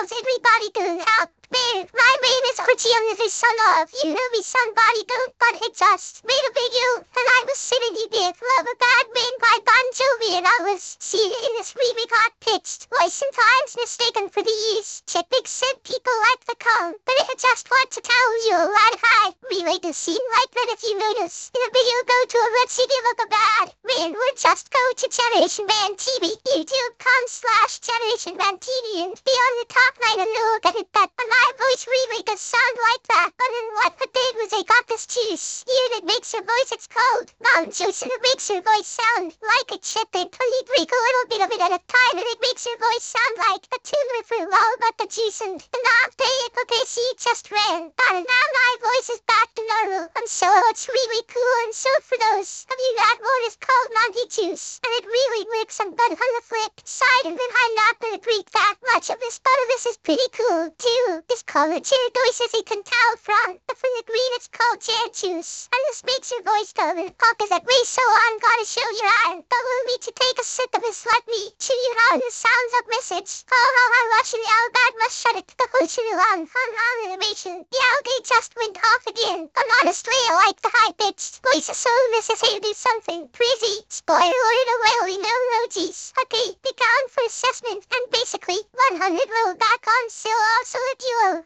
how's everybody doing out there? My name is Archie, I'm the son of, you know me, somebody don't but it just made a video, and I was sitting here with Love a Bad Man by Bon Jovi, and I was seeing this really got pitched, voice sometimes mistaken for the East. Check big said people like the calm, but I just want to tell you that I relate a scene like that if you notice. In the video, go to a red CD, look a bad man, or just go to Generation Man TV, YouTube.com/Generation Man TV, and be on the top 9 and look at it that my voice really does sound like that. But then what I did was I got this juice here that makes your voice, it's called Mountain Juice, and it makes your voice sound like a chip. They only drink a little bit of it at a time, and it makes your voice sound like a tune for all but the juice, and not they see just ran. And now my voice is back to normal, and so it's really cool. And so for those of you that one is called Mountain Juice, and it really works on, but on the flip side, and then I'm not gonna drink that much of this, but this is pretty cool too. This color Cherry as you can tell from the green, it's called Cherry Juice, and this makes your voice go and talk as that way. So I'm gonna show you how. Allow me to take a sip of this. Let me chew you on the sounds of message. I'm watching the owl bad must shut it. The whole chew on animation. The algae just went off again. I'm honestly, I like the high pitched voice, so this is how you do something crazy. Spoiler alert, well, we know emojis. Okay, be gone for assessment, and basically 100 roll back on still also a duo.